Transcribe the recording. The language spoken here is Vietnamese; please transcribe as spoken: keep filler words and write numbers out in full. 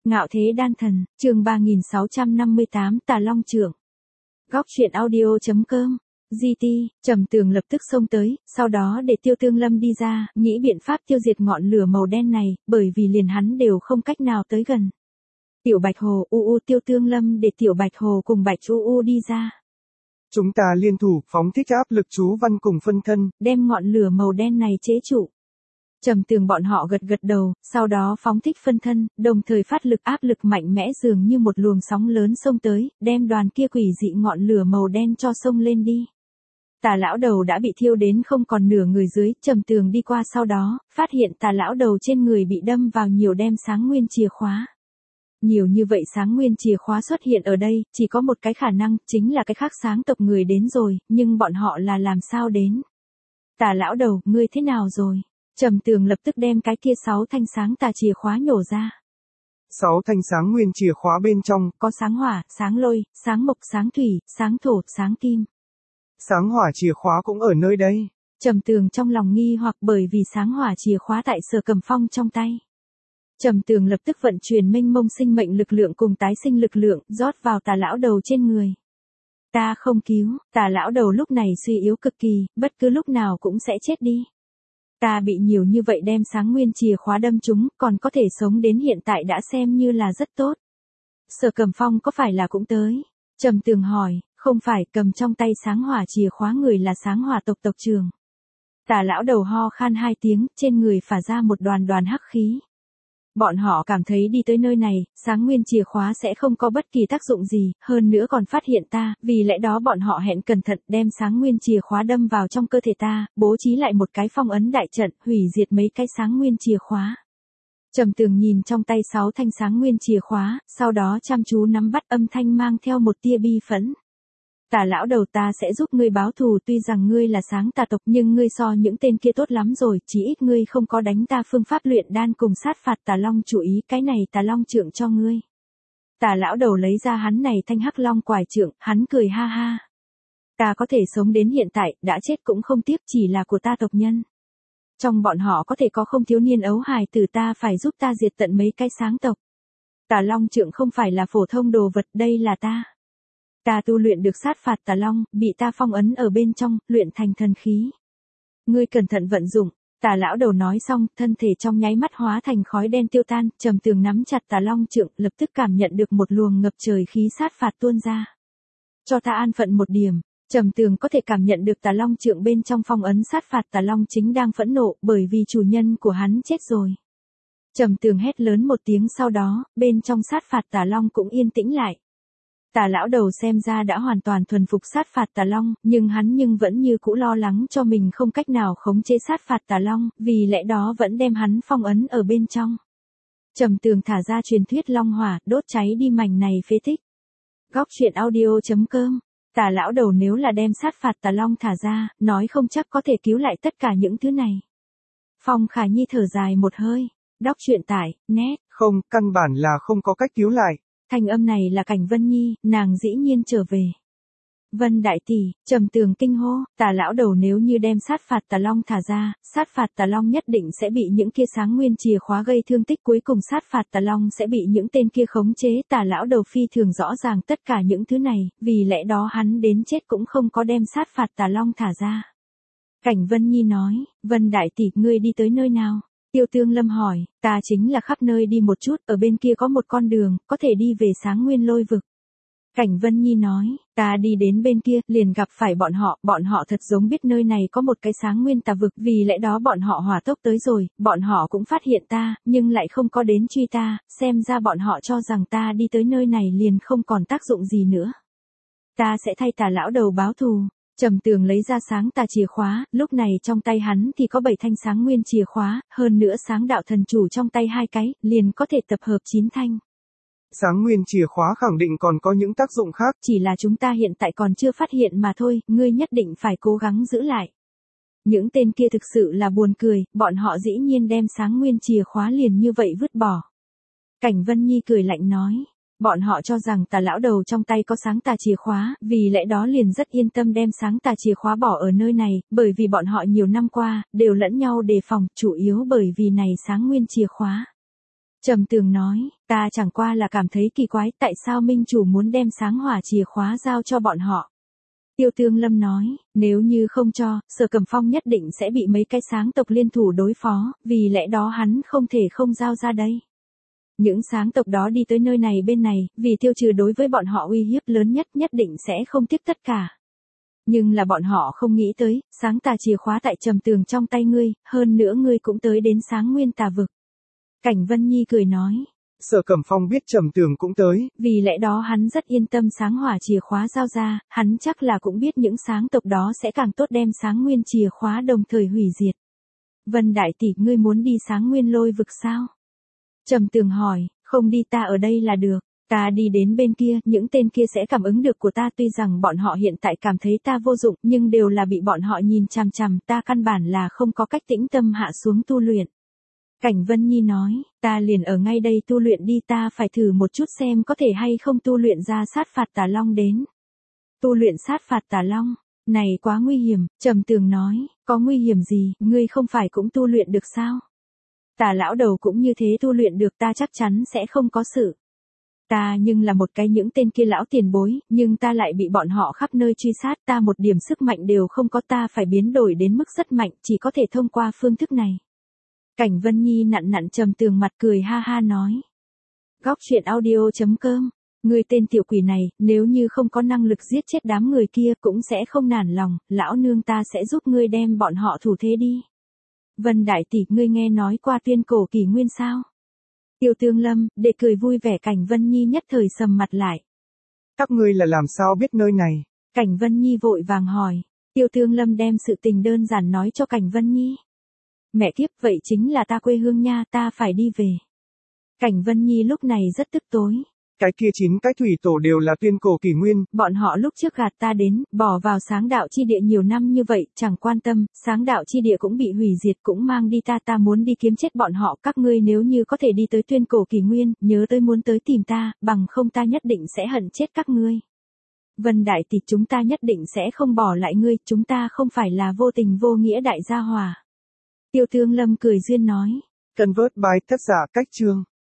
Ngạo thế đan thần, chương ba nghìn sáu trăm năm mươi tám Tà Long Trượng. Góc truyện audio chấm com. giê tê, Trầm Tường lập tức xông tới, sau đó để Tiêu Tương Lâm đi ra, nghĩ biện pháp tiêu diệt ngọn lửa màu đen này, bởi vì liền hắn đều không cách nào tới gần. Tiểu Bạch Hồ, u u Tiêu Tương Lâm để Tiểu Bạch Hồ cùng Bạch u u đi ra. Chúng ta liên thủ, phóng thích áp lực chú văn cùng phân thân, đem ngọn lửa màu đen này chế trụ. Trầm Tường bọn họ gật gật đầu, sau đó phóng thích phân thân, đồng thời phát lực áp lực mạnh mẽ dường như một luồng sóng lớn xông tới, đem đoàn kia quỷ dị ngọn lửa màu đen cho xông lên đi. Tà lão đầu đã bị thiêu đến không còn nửa người dưới, Trầm Tường đi qua sau đó, phát hiện tà lão đầu trên người bị đâm vào nhiều đem sáng nguyên chìa khóa. Nhiều như vậy sáng nguyên chìa khóa xuất hiện ở đây, chỉ có một cái khả năng, chính là cái khác sáng tộc người đến rồi, nhưng bọn họ là làm sao đến? Tà lão đầu, ngươi thế nào rồi? Trầm Tường lập tức đem cái kia sáu thanh sáng tà chìa khóa nhổ ra. Sáu thanh sáng nguyên chìa khóa bên trong, có sáng hỏa, sáng lôi, sáng mộc, sáng thủy, sáng thổ, sáng kim. Sáng hỏa chìa khóa cũng ở nơi đây. Trầm Tường trong lòng nghi hoặc bởi vì sáng hỏa chìa khóa tại Sở Cầm Phong trong tay. Trầm Tường lập tức vận chuyển mênh mông sinh mệnh lực lượng cùng tái sinh lực lượng, rót vào tà lão đầu trên người. Ta không cứu, tà lão đầu lúc này suy yếu cực kỳ, bất cứ lúc nào cũng sẽ chết đi. Ta bị nhiều như vậy đem sáng nguyên chìa khóa đâm trúng, còn có thể sống đến hiện tại đã xem như là rất tốt. Sở Cầm Phong có phải là cũng tới? Trầm Tường hỏi, không phải, cầm trong tay sáng hỏa chìa khóa người là sáng hỏa tộc tộc trưởng. Tà lão đầu ho khan hai tiếng, trên người phả ra một đoàn đoàn hắc khí. Bọn họ cảm thấy đi tới nơi này, sáng nguyên chìa khóa sẽ không có bất kỳ tác dụng gì, hơn nữa còn phát hiện ta, vì lẽ đó bọn họ hẹn cẩn thận đem sáng nguyên chìa khóa đâm vào trong cơ thể ta, bố trí lại một cái phong ấn đại trận, hủy diệt mấy cái sáng nguyên chìa khóa. Trầm Tường nhìn trong tay sáu thanh sáng nguyên chìa khóa, sau đó chăm chú nắm bắt, âm thanh mang theo một tia bi phẫn. Tà lão đầu, ta sẽ giúp ngươi báo thù, tuy rằng ngươi là sáng tà tộc nhưng ngươi so những tên kia tốt lắm rồi, chỉ ít ngươi không có đánh ta phương pháp luyện đan cùng sát phạt tà long chủ ý, cái này tà long trượng cho ngươi. Tà lão đầu lấy ra hắn này thanh hắc long quải trượng, hắn cười ha ha. Ta có thể sống đến hiện tại, đã chết cũng không tiếc, chỉ là của ta tộc nhân. Trong bọn họ có thể có không thiếu niên ấu hài tử, ta phải giúp ta diệt tận mấy cái sáng tộc. Tà long trượng không phải là phổ thông đồ vật, đây là ta. Ta tu luyện được sát phạt tà long, bị ta phong ấn ở bên trong, luyện thành thần khí. Ngươi cẩn thận vận dụng, tà lão đầu nói xong, thân thể trong nháy mắt hóa thành khói đen tiêu tan, Trầm Tường nắm chặt tà long trượng, lập tức cảm nhận được một luồng ngập trời khí sát phạt tuôn ra. Cho ta an phận một điểm, Trầm Tường có thể cảm nhận được tà long trượng bên trong phong ấn sát phạt tà long chính đang phẫn nộ, bởi vì chủ nhân của hắn chết rồi. Trầm Tường hét lớn một tiếng, sau đó, bên trong sát phạt tà long cũng yên tĩnh lại. Tà lão đầu xem ra đã hoàn toàn thuần phục sát phạt tà long, nhưng hắn nhưng vẫn như cũ lo lắng cho mình không cách nào khống chế sát phạt tà long, vì lẽ đó vẫn đem hắn phong ấn ở bên trong. Trầm Tường thả ra truyền thuyết long hỏa, đốt cháy đi mảnh này phế tích. Góc truyện audio chấm com. Tà lão đầu nếu là đem sát phạt tà long thả ra, nói không chắc có thể cứu lại tất cả những thứ này. Phong Khả Nhi thở dài một hơi. Đọc truyện tải, net. Không, căn bản là không có cách cứu lại. Thanh âm này là Cảnh Vân Nhi, nàng dĩ nhiên trở về. Vân đại tỷ, Trầm Tường kinh hô, tà lão đầu nếu như đem sát phạt tà long thả ra, sát phạt tà long nhất định sẽ bị những kia sáng nguyên chìa khóa gây thương tích, cuối cùng sát phạt tà long sẽ bị những tên kia khống chế. Tà lão đầu phi thường rõ ràng tất cả những thứ này, vì lẽ đó hắn đến chết cũng không có đem sát phạt tà long thả ra. Cảnh Vân Nhi nói, Vân đại tỷ, ngươi đi tới nơi nào? Tiêu Tương Lâm hỏi, ta chính là khắp nơi đi một chút, ở bên kia có một con đường, có thể đi về sáng nguyên lôi vực. Cảnh Vân Nhi nói, ta đi đến bên kia, liền gặp phải bọn họ, bọn họ thật giống biết nơi này có một cái sáng nguyên tà vực, vì lẽ đó bọn họ hỏa tốc tới rồi, bọn họ cũng phát hiện ta, nhưng lại không có đến truy ta, xem ra bọn họ cho rằng ta đi tới nơi này liền không còn tác dụng gì nữa. Ta sẽ thay tà lão đầu báo thù. Trầm Tường lấy ra sáng tà chìa khóa, lúc này trong tay hắn thì có bảy thanh sáng nguyên chìa khóa, hơn nữa sáng đạo thần chủ trong tay hai cái, liền có thể tập hợp chín thanh. Sáng nguyên chìa khóa khẳng định còn có những tác dụng khác. Chỉ là chúng ta hiện tại còn chưa phát hiện mà thôi, ngươi nhất định phải cố gắng giữ lại. Những tên kia thực sự là buồn cười, bọn họ dĩ nhiên đem sáng nguyên chìa khóa liền như vậy vứt bỏ. Cảnh Vân Nhi cười lạnh nói. Bọn họ cho rằng tà lão đầu trong tay có sáng tà chìa khóa, vì lẽ đó liền rất yên tâm đem sáng tà chìa khóa bỏ ở nơi này, bởi vì bọn họ nhiều năm qua, đều lẫn nhau đề phòng, chủ yếu bởi vì này sáng nguyên chìa khóa. Trầm Tường nói, ta chẳng qua là cảm thấy kỳ quái tại sao minh chủ muốn đem sáng hỏa chìa khóa giao cho bọn họ. Tiêu Tương Lâm nói, nếu như không cho, Sở Cẩm Phong nhất định sẽ bị mấy cái sáng tộc liên thủ đối phó, vì lẽ đó hắn không thể không giao ra đây. Những sáng tộc đó đi tới nơi này bên này, vì tiêu trừ đối với bọn họ uy hiếp lớn nhất nhất định sẽ không tiếc tất cả. Nhưng là bọn họ không nghĩ tới, sáng tà chìa khóa tại Trầm Tường trong tay ngươi, hơn nữa ngươi cũng tới đến sáng nguyên tà vực. Cảnh Vân Nhi cười nói. Sở Cẩm Phong biết Trầm Tường cũng tới. Vì lẽ đó hắn rất yên tâm sáng hỏa chìa khóa giao ra, hắn chắc là cũng biết những sáng tộc đó sẽ càng tốt đem sáng nguyên chìa khóa đồng thời hủy diệt. Vân Đại Tỷ, ngươi muốn đi sáng nguyên lôi vực sao? Trầm Tường hỏi, không đi ta ở đây là được. Ta đi đến bên kia, những tên kia sẽ cảm ứng được của ta, tuy rằng bọn họ hiện tại cảm thấy ta vô dụng, nhưng đều là bị bọn họ nhìn chằm chằm, ta căn bản là không có cách tĩnh tâm hạ xuống tu luyện. Cảnh Vân Nhi nói, ta liền ở ngay đây tu luyện đi, ta phải thử một chút xem có thể hay không tu luyện ra sát phạt tà long đến. Tu luyện sát phạt tà long, này quá nguy hiểm, Trầm Tường nói, có nguy hiểm gì, ngươi không phải cũng tu luyện được sao? Tà lão đầu cũng như thế tu luyện được, ta chắc chắn sẽ không có sự. Ta nhưng là một cái những tên kia lão tiền bối, nhưng ta lại bị bọn họ khắp nơi truy sát, ta một điểm sức mạnh đều không có, ta phải biến đổi đến mức rất mạnh, chỉ có thể thông qua phương thức này. Cảnh Vân Nhi nặn nặn Trầm Tường mặt cười ha ha nói. Góc truyện audio chấm com, ngươi tên tiểu quỷ này, nếu như không có năng lực giết chết đám người kia cũng sẽ không nản lòng, lão nương ta sẽ giúp ngươi đem bọn họ thủ thế đi. Vân Đại Tỷ, ngươi nghe nói qua tuyên cổ kỷ nguyên sao? Tiêu Tương Lâm, để cười vui vẻ. Cảnh Vân Nhi nhất thời sầm mặt lại. Các ngươi là làm sao biết nơi này? Cảnh Vân Nhi vội vàng hỏi. Tiêu Tương Lâm đem sự tình đơn giản nói cho Cảnh Vân Nhi. Mẹ kiếp, vậy chính là ta quê hương nha, ta phải đi về. Cảnh Vân Nhi lúc này rất tức tối. Cái kia chín cái thủy tổ đều là tuyên cổ kỷ nguyên. Bọn họ lúc trước gạt ta đến, bỏ vào sáng đạo chi địa nhiều năm như vậy, chẳng quan tâm, sáng đạo chi địa cũng bị hủy diệt, cũng mang đi ta, ta muốn đi kiếm chết bọn họ. Các ngươi nếu như có thể đi tới tuyên cổ kỷ nguyên, nhớ tới muốn tới tìm ta, bằng không ta nhất định sẽ hận chết các ngươi. Vân Đại Tỷ, chúng ta nhất định sẽ không bỏ lại ngươi, chúng ta không phải là vô tình vô nghĩa đại gia hòa. Tiêu Tương Lâm cười duyên nói. Convert by tác giả Cách Chương.